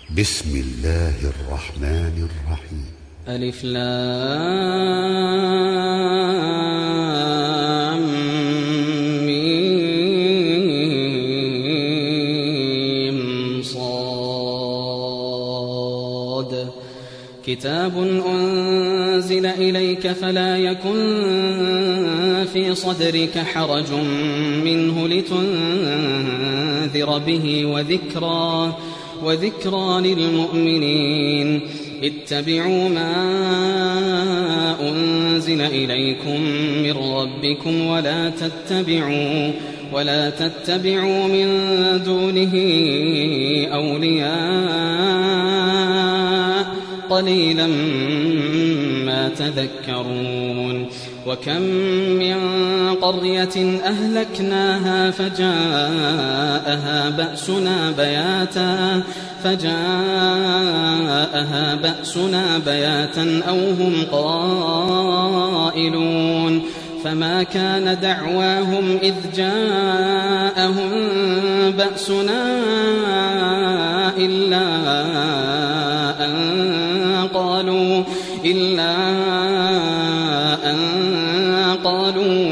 بسم الله الرحمن الرحيم. ألف لام ميم صاد كتاب أنزل إليك فلا يكن في صدرك حرج منه لتنذر به وذكرى للمؤمنين. اتبعوا ما أنزل إليكم من ربكم ولا تتبعوا من دونه أولياء قليلا ما تذكرون. وكم من قرية أهلكناها فجاءها بأسنا بياتا أو هم قائلون. فما كان دعواهم إذ جاءهم بأسنا إلا أن قالوا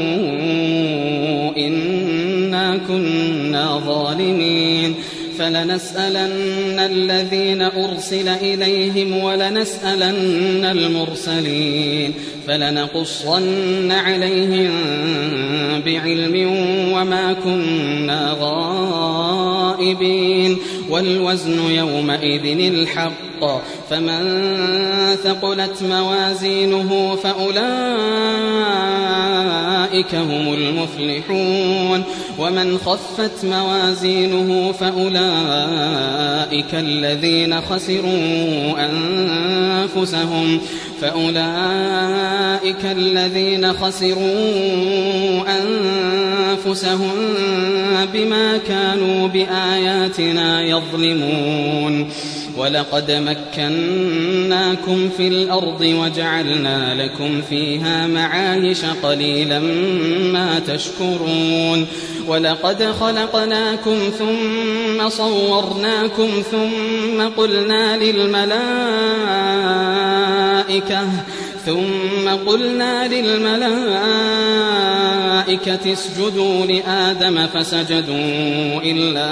إنا كنا ظالمين. فلنسألن الذين أرسل إليهم ولنسألن المرسلين فلنقصن عليهم بعلم وما كنا غائبين. والوزن يومئذ الحق فمن ثقلت موازينه فأولئك هم المفلحون ومن خفت موازينه فأولئك الذين خسروا أنفسهم بما كانوا بآياتنا يظلمون. ولقد مكناكم في الأرض وجعلنا لكم فيها معايش قليلا ما تشكرون. ولقد خلقناكم ثم صورناكم ثم قلنا للملائكة اسجدوا لآدم فسجدوا إلا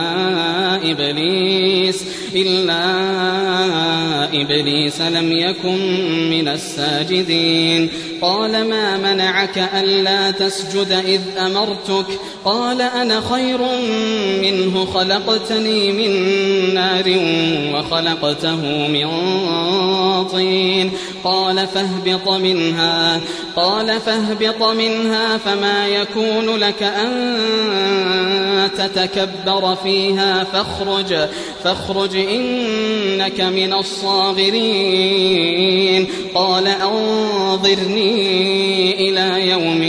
إبليس لم يكن من الساجدين. قال ما منعك ألا تسجد إذ أمرتك؟ قال أنا خير منه خلقتني من نار وخلقته من طين. قال فاهبط منها فما يكون لك أن تتكبر فيها فاخرج إنك من الصاغرين. قال أنظرني إلى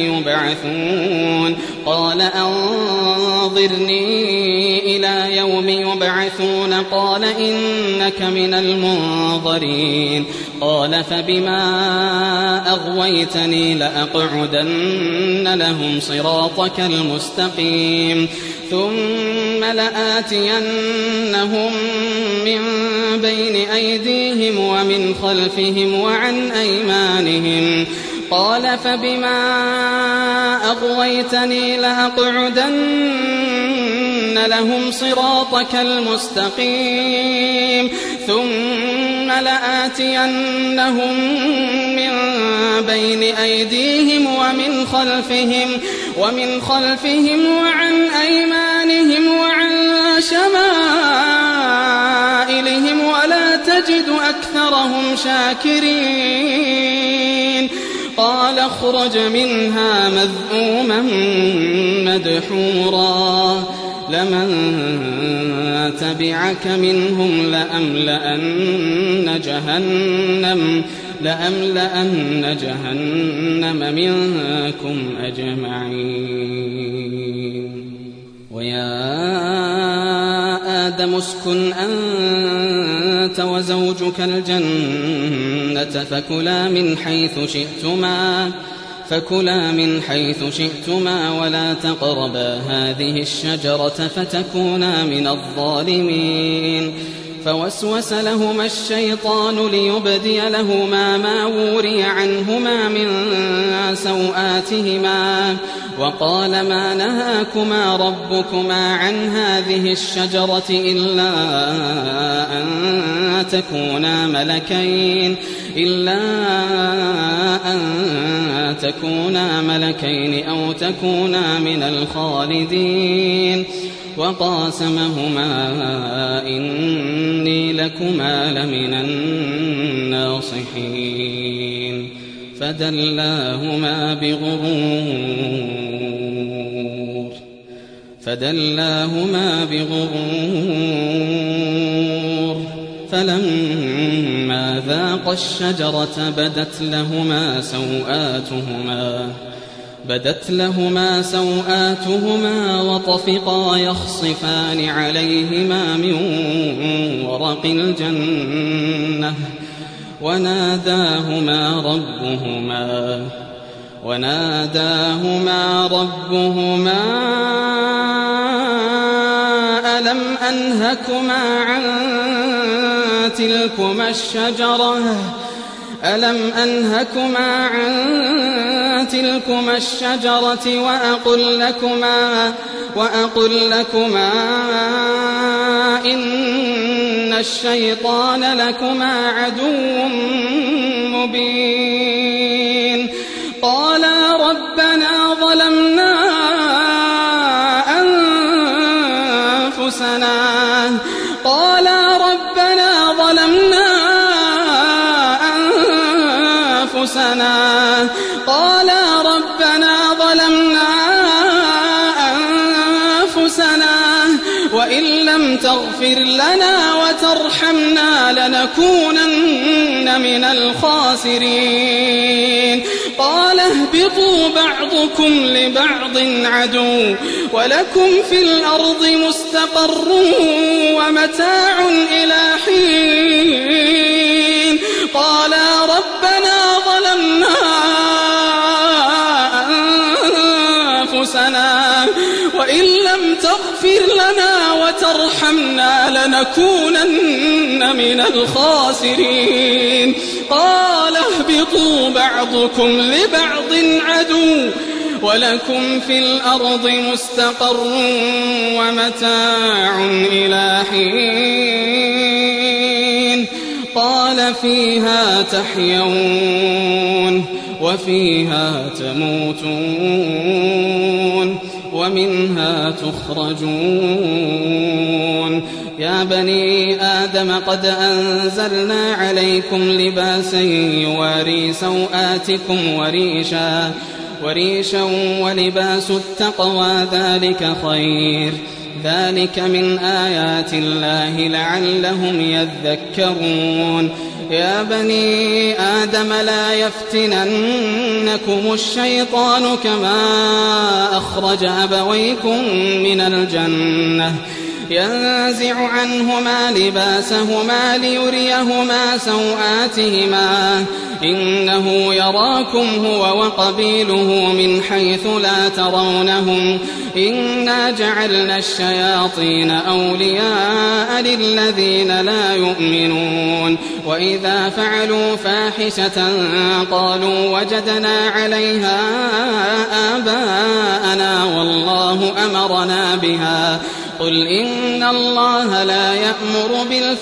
يوم يبعثون قال إنك من المنظرين. قال فبما أغويتني لأقعدن لهم صراطك المستقيم ثم لآتينهم من بين أيديهم ومن خلفهم وعن أيمانهم. قال فبما أغويتني لأقعدن لهم صراطك المستقيم ثم لآتينهم من بين أيديهم ومن خلفهم وعن أيمانهم وعن شمائلهم ولا تجد أكثرهم شاكرين. قال اخرج منها مذءوما مدحورا لمن تبعك منهم لأملأن جهنم منكم أجمعين. ويا آدم اسكن أنت وزوجك الجنة فكلا من حيث شئتما ولا تقربا هذه الشجرة فتكونا من الظالمين. فوسوس لهما الشيطان ليبدي لهما ما وري عنهما من سوآتهما وقال ما نهاكما ربكما عن هذه الشجرة إلا أن تكونا ملكين أو تكونا من الخالدين وقاسمهما إني لكما لمن الناصحين فدلاهما بغرور فلما ذاقا الشجرة بدت لهما سوآتهما وطفقا يخصفان عليهما من ورق الجنة وناداهما ربهما ألم أنهكما عن تلكما الشجرة وأقل لكما إن الشيطان لكما عدو مبين قالا ربنا ظلمنا أنفسنا وإن لم تغفر لنا وترحمنا لنكونن من الخاسرين قال اهبطوا بعضكم لبعض عدو ولكم في الأرض مستقر ومتاع إلى حين قالا ربنا ظلمنا أنفسنا وإن لم تغفر لنا وترحمنا لنكونن من الخاسرين قال اهبطوا بعضكم لبعض عدو ولكم في الأرض مستقر ومتاع إلى حين قال فيها تحيون وفيها تموتون ومنها تخرجون يا بني آدم قد أنزلنا عليكم لباسا يواري سوآتكم وريشا ولباس التقوى ذلك خير ذلك من آيات الله لعلهم يذكرون يا بني آدم لا يفتننكم الشيطان كما أخرج أبويكم من الجنة ينزع عنهما لباسهما ليريهما سوآتهما إنه يراكم هو وقبيله من حيث لا ترونهم إنا جعلنا الشياطين أولياء للذين لا يؤمنون وإذا فعلوا فاحشة قالوا وجدنا عليها آباءنا والله أمرنا بها قل إن الله لا يأمر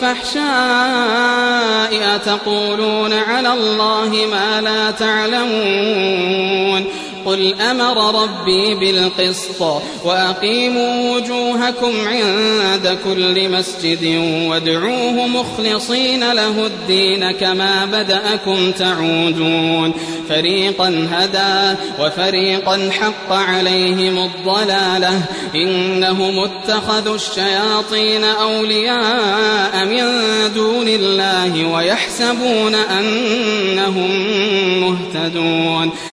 بالفحشاء أتقولون على الله ما لا تعلمون قل أمر ربي بالقسط وأقيموا وجوهكم عند كل مسجد وادعوه مخلصين له الدين كما بدأكم تعودون فريقا هدى وفريقا حق عليهم الضلالة إنهم اتخذوا الشياطين أولياء من دون الله ويحسبون أنهم مهتدون